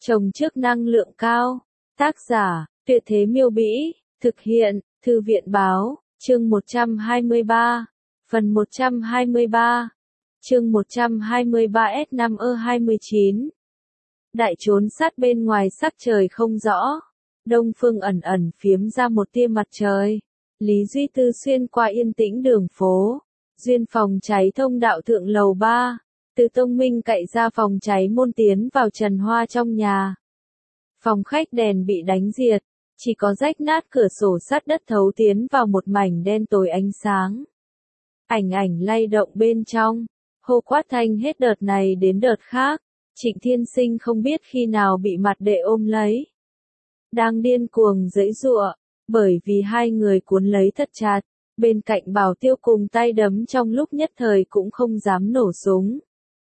Trồng trước năng lượng cao. Tác giả, Tuyệt Thế Miêu Bĩ. Thực hiện, Thư viện Báo. Chương 123. Phần 123. Chương 123S5E29. Đại trốn sát bên ngoài sắc trời không rõ. Đông phương ẩn ẩn phiếm ra một tia mặt trời. Lý Duy Tư xuyên qua yên tĩnh đường phố. Duyên phòng cháy thông đạo thượng lầu 3. Từ Tông Minh cậy ra phòng cháy môn tiến vào Trần Hoa trong nhà. Phòng khách đèn bị đánh diệt. Chỉ có rách nát cửa sổ sắt đất thấu tiến vào một mảnh đen tối ánh sáng. Ảnh lay động bên trong. Hô quát thanh hết đợt này đến đợt khác. Trịnh Thiên Sinh không biết khi nào bị mặt đệ ôm lấy. Đang điên cuồng giãy giụa, bởi vì hai người cuốn lấy thật chặt. Bên cạnh Bảo Tiêu cùng tay đấm trong lúc nhất thời cũng không dám nổ súng.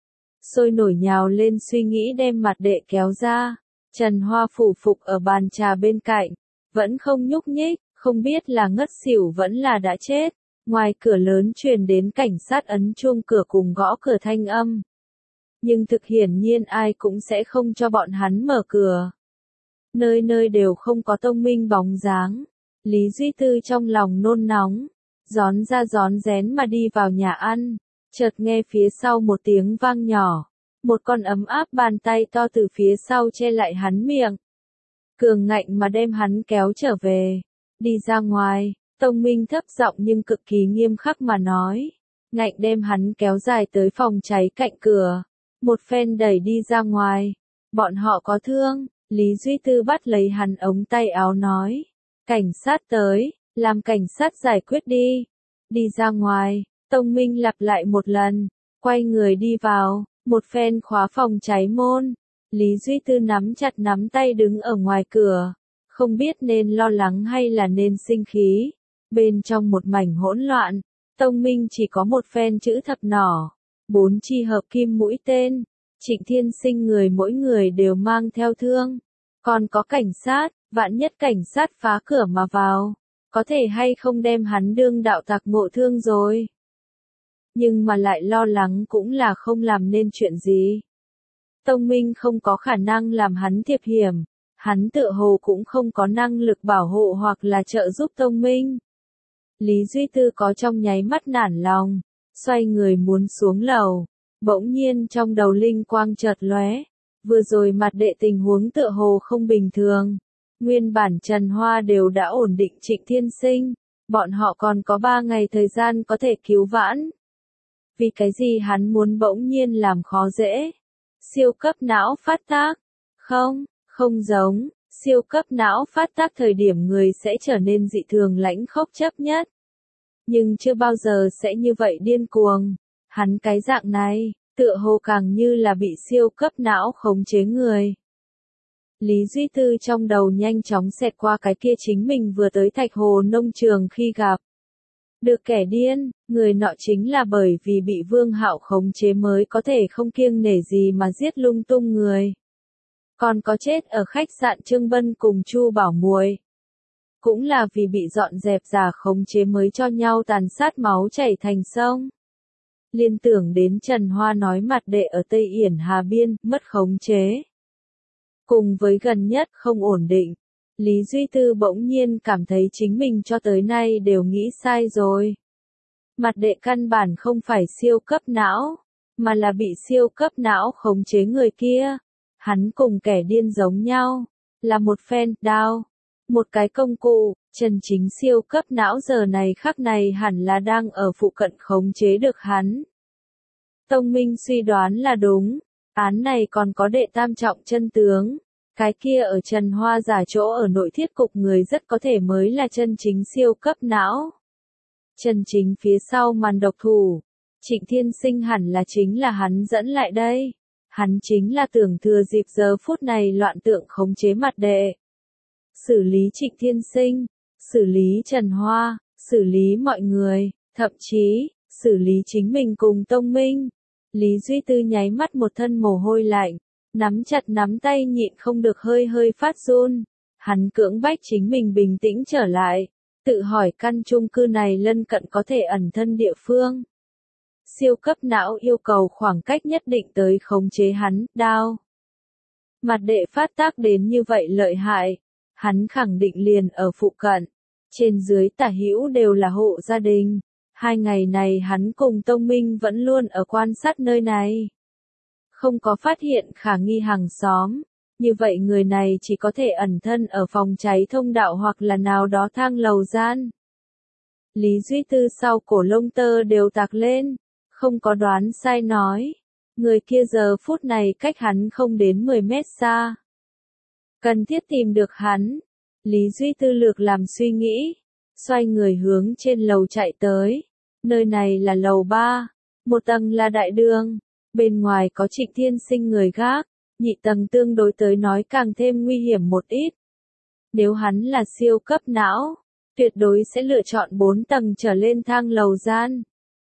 Sôi nổi nhào lên suy nghĩ đem mặt đệ kéo ra. Trần Hoa phủ phục ở bàn trà bên cạnh, vẫn không nhúc nhích, không biết là ngất xỉu vẫn là đã chết. Ngoài cửa lớn truyền đến cảnh sát ấn chuông cửa cùng gõ cửa thanh âm. Nhưng thực hiển nhiên ai cũng sẽ không cho bọn hắn mở cửa. Nơi nơi đều không có Tông Minh bóng dáng. Lý Duy Tư trong lòng nôn nóng, rón ra rón rén mà đi vào nhà ăn. Chợt nghe phía sau một tiếng vang nhỏ. Một con ấm áp bàn tay to từ phía sau che lại hắn miệng. Cường ngạnh mà đem hắn kéo trở về. Đi ra ngoài, Tông Minh thấp giọng nhưng cực kỳ nghiêm khắc mà nói. Ngạnh đem hắn kéo dài tới phòng cháy cạnh cửa. Một phen đẩy đi ra ngoài. Bọn họ có thương. Lý Duy Tư bắt lấy hắn ống tay áo nói. Cảnh sát tới, làm cảnh sát giải quyết đi. Đi ra ngoài, Tông Minh lặp lại một lần. Quay người đi vào. Một phen khóa phòng cháy môn. Lý Duy Tư nắm chặt nắm tay đứng ở ngoài cửa. Không biết nên lo lắng hay là nên sinh khí. Bên trong một mảnh hỗn loạn, Tông Minh chỉ có một phen chữ thập nỏ. 4 chi hợp kim mũi tên. Trịnh Thiên Sinh mỗi người đều mang theo thương. Còn có cảnh sát, vạn nhất cảnh sát phá cửa mà vào. Có thể hay không đem hắn đương đạo tặc ngộ thương rồi. Nhưng mà lại lo lắng cũng là không làm nên chuyện gì. Tông Minh không có khả năng làm hắn thiệp hiểm. Hắn tựa hồ cũng không có năng lực bảo hộ hoặc là trợ giúp Tông Minh. Lý Duy Tư có trong nháy mắt nản lòng. Xoay người muốn xuống lầu. Bỗng nhiên trong đầu linh quang chợt lóe. Vừa rồi mặt đệ tình huống tựa hồ không bình thường. Nguyên bản Trần Hoa đều đã ổn định Trịnh Thiên Sinh. Bọn họ còn có 3 ngày thời gian có thể cứu vãn. Vì cái gì hắn muốn bỗng nhiên làm khó dễ? Siêu cấp não phát tác? Không giống. Siêu cấp não phát tác thời điểm người sẽ trở nên dị thường lãnh khốc chấp nhất. Nhưng chưa bao giờ sẽ như vậy điên cuồng. Hắn cái dạng này, tựa hồ càng như là bị siêu cấp não khống chế người. Lý Duy Tư trong đầu nhanh chóng xẹt qua cái kia chính mình vừa tới Thạch Hồ nông trường khi gặp. Được kẻ điên, người nọ chính là bởi vì bị Vương Hạo khống chế mới có thể không kiêng nể gì mà giết lung tung người. Còn có chết ở khách sạn Trương Bân cùng Chu Bảo Muội. Cũng là vì bị dọn dẹp giả khống chế mới cho nhau tàn sát máu chảy thành sông. Liên tưởng đến Trần Hoa nói mặt đệ ở Tây Yển Hà Biên, mất khống chế. Cùng với gần nhất không ổn định, Lý Duy Tư bỗng nhiên cảm thấy chính mình cho tới nay đều nghĩ sai rồi. Mặt đệ căn bản không phải siêu cấp não, mà là bị siêu cấp não khống chế người kia. Hắn cùng kẻ điên giống nhau, là một phen đao, một cái công cụ. Chân chính siêu cấp não giờ này khắc này hẳn là đang ở phụ cận khống chế được hắn. Tông Minh suy đoán là đúng. Án này còn có đệ tam trọng chân tướng. Cái kia ở Trần Hoa giả chỗ ở nội thiết cục người rất có thể mới là chân chính siêu cấp não. Chân chính phía sau màn độc thủ. Trịnh Thiên Sinh hẳn là chính là hắn dẫn lại đây. Hắn chính là tưởng thừa dịp giờ phút này loạn tượng khống chế mặt đệ. Xử lý Trịnh Thiên Sinh, xử lý Trần Hoa, xử lý mọi người, thậm chí, xử lý chính mình cùng Tông Minh. Lý Duy Tư nháy mắt một thân mồ hôi lạnh, nắm chặt nắm tay nhịn không được hơi phát run. Hắn cưỡng bách chính mình bình tĩnh trở lại, tự hỏi căn chung cư này lân cận có thể ẩn thân địa phương. Siêu cấp não yêu cầu khoảng cách nhất định tới khống chế hắn, đao. Mặt đệ phát tác đến như vậy lợi hại, hắn khẳng định liền ở phụ cận. Trên dưới tả hữu đều là hộ gia đình. 2 ngày này hắn cùng Tông Minh vẫn luôn ở quan sát nơi này. Không có phát hiện khả nghi hàng xóm. Như vậy người này chỉ có thể ẩn thân ở phòng cháy thông đạo hoặc là nào đó thang lầu gian. Lý Duy Tư sau cổ lông tơ đều tạc lên, không có đoán sai nói. Người kia giờ phút này cách hắn không đến 10 mét xa. Cần thiết tìm được hắn. Lý Duy Tư lược làm suy nghĩ, xoay người hướng trên lầu chạy tới. Nơi này là lầu 3, một tầng là đại đường, bên ngoài có Trịnh Thiên Sinh người gác, nhị tầng tương đối tới nói càng thêm nguy hiểm một ít. Nếu hắn là siêu cấp não, tuyệt đối sẽ lựa chọn 4 tầng trở lên thang lầu gian.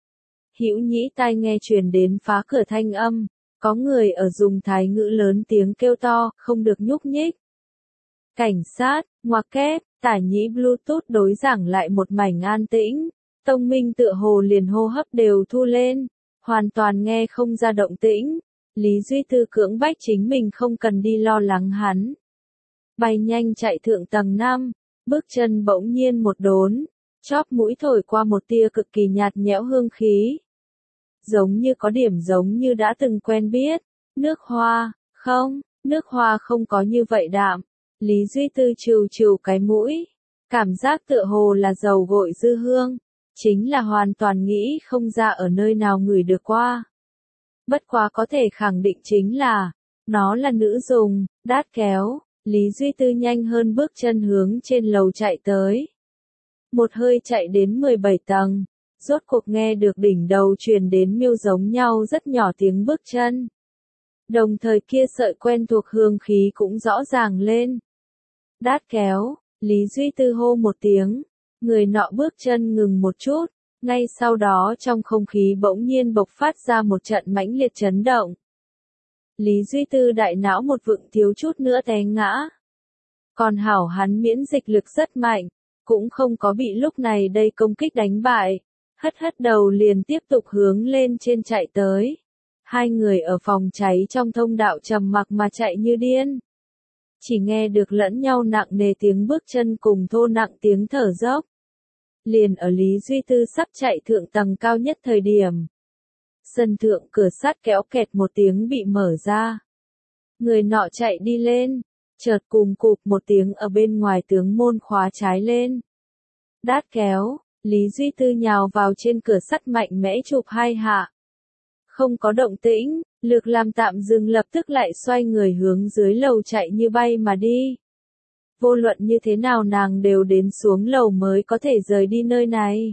Hữu nhĩ tai nghe truyền đến phá cửa thanh âm, có người ở dùng thái ngữ lớn tiếng kêu to, không được nhúc nhích. Cảnh sát, ngoặc kép, tả nhĩ Bluetooth đối giảng lại một mảnh an tĩnh, Tông Minh tựa hồ liền hô hấp đều thu lên, hoàn toàn nghe không ra động tĩnh. Lý Duy Tư cưỡng bách chính mình không cần đi lo lắng hắn. Bay nhanh chạy thượng tầng 5, bước chân bỗng nhiên một đốn, chóp mũi thổi qua một tia cực kỳ nhạt nhẽo hương khí. Giống như có điểm giống như đã từng quen biết, nước hoa, không, nước hoa không có như vậy đạm. Lý Duy Tư trừ trừ cái mũi, cảm giác tựa hồ là dầu gội dư hương, chính là hoàn toàn nghĩ không ra ở nơi nào ngửi được qua. Bất quá có thể khẳng định chính là, nó là nữ dùng, đát kéo, Lý Duy Tư nhanh hơn bước chân hướng trên lầu chạy tới. Một hơi chạy đến 17 tầng, rốt cuộc nghe được đỉnh đầu truyền đến miêu giống nhau rất nhỏ tiếng bước chân. Đồng thời kia sợi quen thuộc hương khí cũng rõ ràng lên. Đát kéo, Lý Duy Tư hô một tiếng, người nọ bước chân ngừng một chút, ngay sau đó trong không khí bỗng nhiên bộc phát ra một trận mãnh liệt chấn động. Lý Duy Tư đại não một vựng thiếu chút nữa té ngã. Còn hảo hắn miễn dịch lực rất mạnh, cũng không có bị lúc này đây công kích đánh bại, hất hất đầu liền tiếp tục hướng lên trên chạy tới. 2 người ở phòng cháy trong thông đạo trầm mặc mà chạy như điên. Chỉ nghe được lẫn nhau nặng nề tiếng bước chân cùng thô nặng tiếng thở dốc. Liền ở Lý Duy Tư sắp chạy thượng tầng cao nhất thời điểm. Sân thượng cửa sắt kéo kẹt một tiếng bị mở ra. Người nọ chạy đi lên, chợt cùng cụp một tiếng ở bên ngoài tướng môn khóa trái lên. Đát kéo, Lý Duy Tư nhào vào trên cửa sắt mạnh mẽ chụp 2 hạ. Không có động tĩnh, lược làm tạm dừng lập tức lại xoay người hướng dưới lầu chạy như bay mà đi. Vô luận như thế nào nàng đều đến xuống lầu mới có thể rời đi nơi này.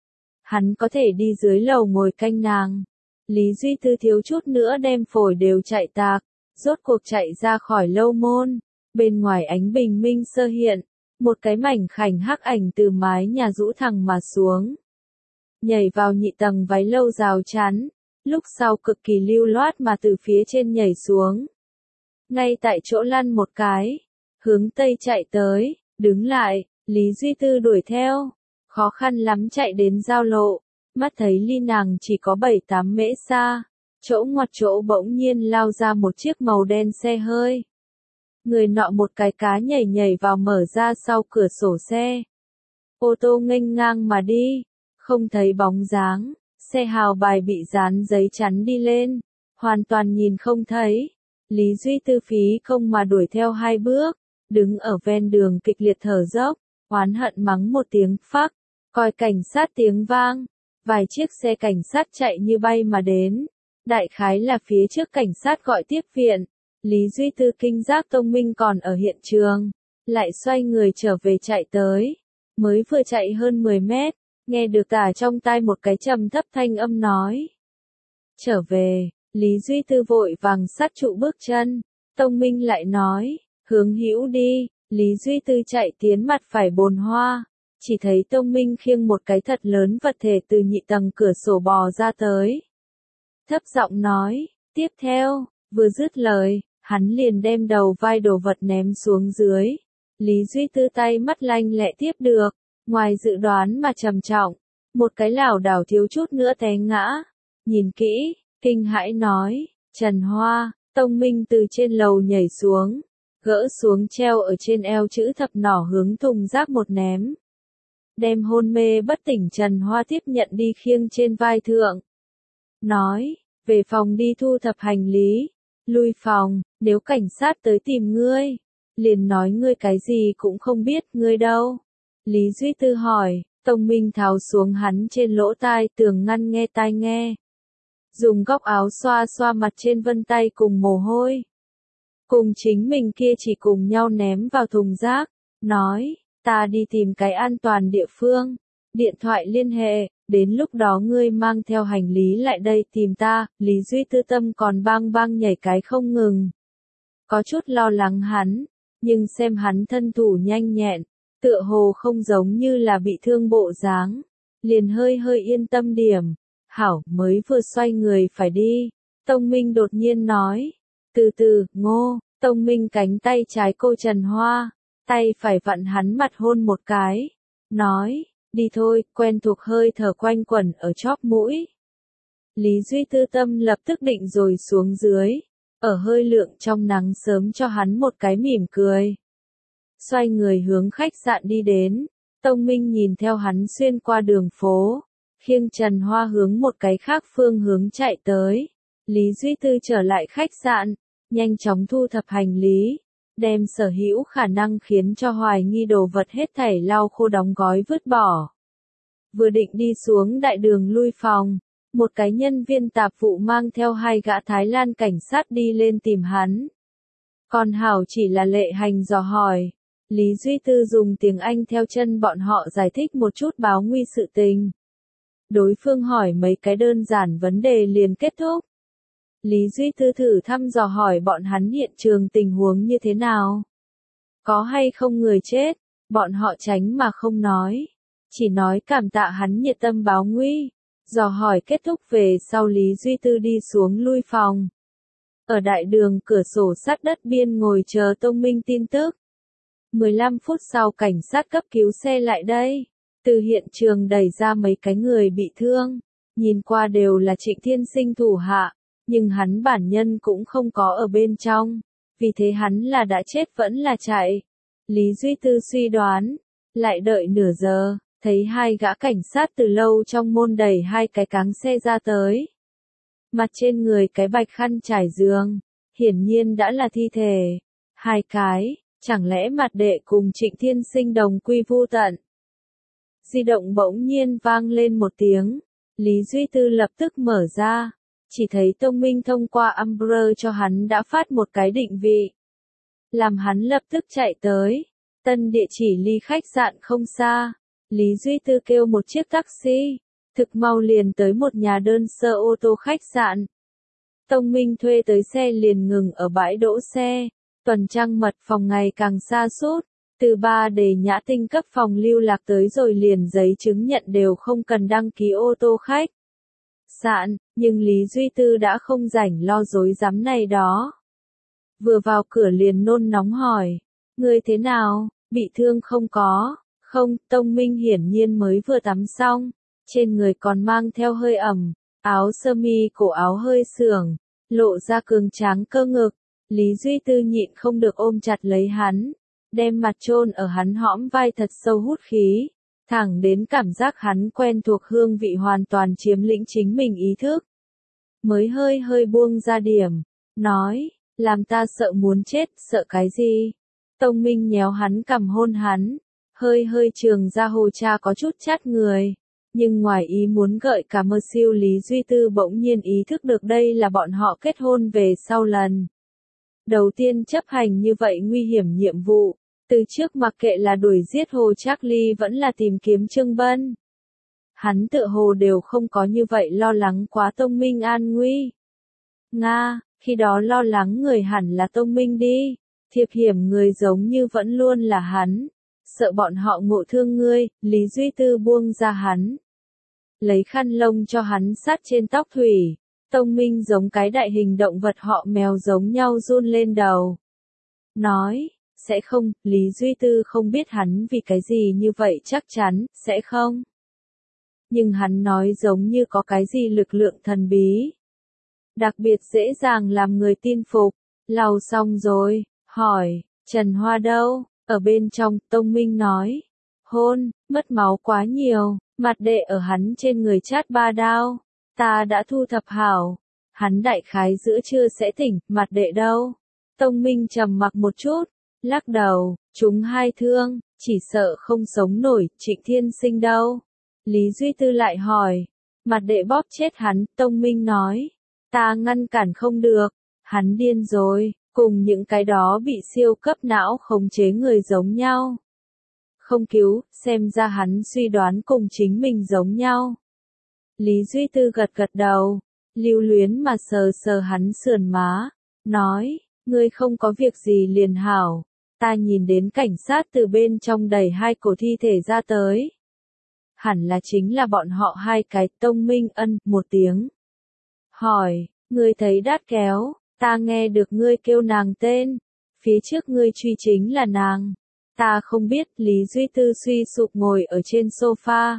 Hắn có thể đi dưới lầu ngồi canh nàng. Lý Duy Tư thiếu chút nữa đem phổi đều chạy tạc, rốt cuộc chạy ra khỏi lâu môn. Bên ngoài ánh bình minh sơ hiện, một cái mảnh khảnh hắc ảnh từ mái nhà rũ thẳng mà xuống. Nhảy vào nhị tầng váy lâu rào chắn, lúc sau cực kỳ lưu loát mà từ phía trên nhảy xuống. Ngay tại chỗ lăn một cái, hướng tây chạy tới, đứng lại, Lý Duy Tư đuổi theo, khó khăn lắm chạy đến giao lộ, mắt thấy ly nàng chỉ có 7-8 mễ xa, chỗ ngoặt chỗ bỗng nhiên lao ra một chiếc màu đen xe hơi. Người nọ một cái cá nhảy nhảy vào mở ra sau cửa sổ xe. Ô tô nghênh ngang mà đi, không thấy bóng dáng, xe hào bài bị dán giấy chắn đi lên, hoàn toàn nhìn không thấy. Lý Duy Tư phí không mà đuổi theo 2 bước, đứng ở ven đường kịch liệt thở dốc, oán hận mắng một tiếng phắc, coi cảnh sát tiếng vang, vài chiếc xe cảnh sát chạy như bay mà đến, đại khái là phía trước cảnh sát gọi tiếp viện. Lý Duy Tư kinh giác Tông Minh còn ở hiện trường, lại xoay người trở về chạy tới, mới vừa chạy hơn 10 mét, nghe được tả trong tai một cái trầm thấp thanh âm nói. Trở về, Lý Duy Tư vội vàng sát trụ bước chân, Tông Minh lại nói, hướng hữu đi, Lý Duy Tư chạy tiến mặt phải bồn hoa, chỉ thấy Tông Minh khiêng một cái thật lớn vật thể từ nhị tầng cửa sổ bò ra tới. Thấp giọng nói, tiếp theo, vừa dứt lời, hắn liền đem đầu vai đồ vật ném xuống dưới. Lý Duy Tư tay mắt lanh lẹ tiếp được, ngoài dự đoán mà trầm trọng, một cái lảo đảo thiếu chút nữa té ngã. Nhìn kỹ, kinh hãi nói, Trần Hoa, Tông Minh từ trên lầu nhảy xuống, gỡ xuống treo ở trên eo chữ thập nỏ hướng thùng rác một ném. Đem hôn mê bất tỉnh Trần Hoa tiếp nhận đi khiêng trên vai thượng. Nói, về phòng đi thu thập hành lý, lui phòng, nếu cảnh sát tới tìm ngươi, liền nói ngươi cái gì cũng không biết, ngươi đâu. Lý Duy Tư hỏi, Tông Minh tháo xuống hắn trên lỗ tai tường ngăn nghe tai nghe. Dùng góc áo xoa xoa mặt trên vân tay cùng mồ hôi. Cùng chính mình kia chỉ cùng nhau ném vào thùng rác, nói, ta đi tìm cái an toàn địa phương, điện thoại liên hệ, đến lúc đó ngươi mang theo hành lý lại đây tìm ta. Lý Duy Tư tâm còn bang bang nhảy cái không ngừng. Có chút lo lắng hắn, nhưng xem hắn thân thủ nhanh nhẹn, tựa hồ không giống như là bị thương bộ dáng, liền hơi hơi yên tâm điểm. Hảo, mới vừa xoay người phải đi, Tông Minh đột nhiên nói, từ từ, Ngô. Tông Minh cánh tay trái cô Trần Hoa, tay phải vặn hắn mặt hôn một cái, nói, đi thôi, quen thuộc hơi thở quanh quẩn ở chóp mũi. Lý Duy Tư tâm lập tức định rồi xuống dưới, ở hơi lượng trong nắng sớm cho hắn một cái mỉm cười. Xoay người hướng khách sạn đi đến, Tông Minh nhìn theo hắn xuyên qua đường phố, khiêng Trần Hoa hướng một cái khác phương hướng chạy tới. Lý Duy Tư trở lại khách sạn, nhanh chóng thu thập hành lý, đem sở hữu khả năng khiến cho hoài nghi đồ vật hết thảy lau khô đóng gói vứt bỏ. Vừa định đi xuống đại đường lui phòng, một cái nhân viên tạp vụ mang theo 2 gã Thái Lan cảnh sát đi lên tìm hắn. Còn hảo chỉ là lệ hành dò hỏi. Lý Duy Tư dùng tiếng Anh theo chân bọn họ giải thích một chút báo nguy sự tình. Đối phương hỏi mấy cái đơn giản vấn đề liền kết thúc. Lý Duy Tư thử thăm dò hỏi bọn hắn hiện trường tình huống như thế nào. Có hay không người chết, bọn họ tránh mà không nói. Chỉ nói cảm tạ hắn nhiệt tâm báo nguy. Dò hỏi kết thúc về sau Lý Duy Tư đi xuống lui phòng. Ở đại đường cửa sổ sát đất biên ngồi chờ Tông Minh tin tức. 15 phút sau cảnh sát cấp cứu xe lại đây. Từ hiện trường đẩy ra mấy cái người bị thương. Nhìn qua đều là Trịnh Thiên Sinh thủ hạ. Nhưng hắn bản nhân cũng không có ở bên trong. Vì thế hắn là đã chết vẫn là chạy. Lý Duy Tư suy đoán. Lại đợi nửa giờ. Thấy 2 gã cảnh sát từ lâu trong môn đẩy 2 cái cáng xe ra tới. Mặt trên người cái bạch khăn trải giường. Hiển nhiên đã là thi thể. 2 cái. Chẳng lẽ mặt đệ cùng Trịnh Thiên Sinh đồng quy vu tận? Di động bỗng nhiên vang lên một tiếng. Lý Duy Tư lập tức mở ra. Chỉ thấy Tông Minh thông qua Umbro cho hắn đã phát một cái định vị. Làm hắn lập tức chạy tới. Tân địa chỉ ly khách sạn không xa. Lý Duy Tư kêu một chiếc taxi. Thực mau liền tới một nhà đơn sơ ô tô khách sạn. Tông Minh thuê tới xe liền ngừng ở bãi đỗ xe. Tuần trăng mật phòng ngày càng xa sút từ 3 đề nhã tinh cấp phòng lưu lạc tới rồi liền giấy chứng nhận đều không cần đăng ký ô tô khách sạn, nhưng Lý Duy Tư đã không rảnh lo dối rắm này đó. Vừa vào cửa liền nôn nóng hỏi, người thế nào, bị thương không có? Không, Tông Minh hiển nhiên mới vừa tắm xong, trên người còn mang theo hơi ẩm, áo sơ mi cổ áo hơi sưởng, lộ ra cường tráng cơ ngực. Lý Duy Tư nhịn không được ôm chặt lấy hắn, đem mặt chôn ở hắn hõm vai thật sâu hút khí, thẳng đến cảm giác hắn quen thuộc hương vị hoàn toàn chiếm lĩnh chính mình ý thức. Mới hơi hơi buông ra điểm, nói, làm ta sợ muốn chết, sợ cái gì? Tông Minh nhéo hắn cằm hôn hắn, hơi hơi trường ra hồ cha có chút chát người. Nhưng ngoài ý muốn gợi cả mơ siêu Lý Duy Tư bỗng nhiên ý thức được đây là bọn họ kết hôn về sau lần. Đầu tiên chấp hành như vậy nguy hiểm nhiệm vụ, từ trước mặc kệ là đuổi giết Hồ Trác Ly vẫn là tìm kiếm Trương Bân. Hắn tựa hồ đều không có như vậy lo lắng quá Tông Minh an nguy. Nga, khi đó lo lắng người hẳn là Tông Minh đi, thiệp hiểm người giống như vẫn luôn là hắn. Sợ bọn họ ngộ thương ngươi, Lý Duy Tư buông ra hắn. Lấy khăn lông cho hắn sát trên tóc thủy. Tông Minh giống cái đại hình động vật họ mèo giống nhau run lên đầu. Nói, sẽ không, Lý Duy Tư không biết hắn vì cái gì như vậy chắc chắn, sẽ không. Nhưng hắn nói giống như có cái gì lực lượng thần bí. đặc biệt dễ dàng làm người tin phục. Lau xong rồi, hỏi, Trần Hoa đâu? Ở bên trong, Tông Minh nói. Hôn, mất máu quá nhiều, mặt đệ ở hắn trên người chát 3 đao. Ta đã thu thập hảo. Hắn đại khái giữa trưa sẽ tỉnh, mặt đệ đâu? Tông Minh trầm mặc một chút, lắc đầu, chúng 2 thương, chỉ sợ không sống nổi. Trịnh Thiên Sinh đâu? Lý Duy Tư lại hỏi. Mặt đệ bóp chết hắn, Tông Minh nói. Ta ngăn cản không được, hắn điên rồi, cùng những cái đó bị siêu cấp não khống chế người giống nhau. Không cứu, xem ra hắn suy đoán cùng chính mình giống nhau. Lý Duy Tư gật gật đầu, lưu luyến mà sờ sờ hắn sườn má, nói, ngươi không có việc gì liền hảo, ta nhìn đến cảnh sát từ bên trong đẩy 2 cổ thi thể ra tới. Hẳn là chính là bọn họ 2 cái. Tông Minh ân một tiếng. Hỏi, ngươi thấy Đát Kéo, ta nghe được ngươi kêu nàng tên, phía trước ngươi truy chính là nàng. Ta không biết. Lý Duy Tư suy sụp ngồi ở trên sofa.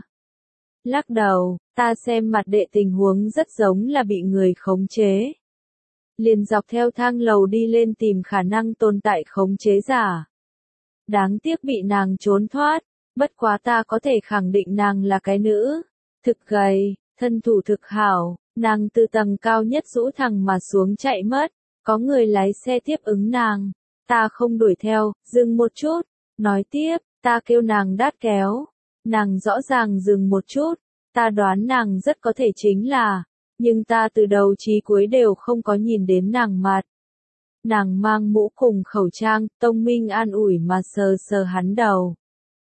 Lắc đầu, ta xem mặt đệ tình huống rất giống là bị người khống chế. Liền dọc theo thang lầu đi lên tìm khả năng tồn tại khống chế giả. Đáng tiếc bị nàng trốn thoát, bất quá ta có thể khẳng định nàng là cái nữ. Thực gầy, thân thủ thực hảo, nàng từ tầng cao nhất rũ thẳng mà xuống chạy mất, có người lái xe tiếp ứng nàng. Ta không đuổi theo, dừng một chút, nói tiếp, ta kêu nàng Đát Kéo. Nàng rõ ràng dừng một chút, ta đoán nàng rất có thể chính là, nhưng ta từ đầu chí cuối đều không có nhìn đến nàng mặt. Nàng mang mũ cùng khẩu trang. Tông Minh an ủi mà sờ sờ hắn đầu.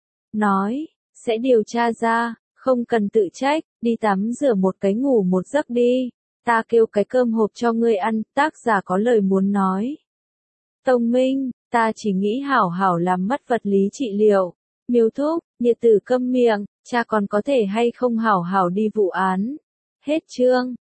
Nói, sẽ điều tra ra, không cần tự trách, đi tắm rửa một cái ngủ một giấc đi. Ta kêu cái cơm hộp cho ngươi ăn. Tác giả có lời muốn nói. Tông Minh, ta chỉ nghĩ hảo hảo làm mất vật lý trị liệu. Miêu Thúc, nhiệt tử câm miệng, cha còn có thể hay không hảo hảo đi vụ án. Hết chương.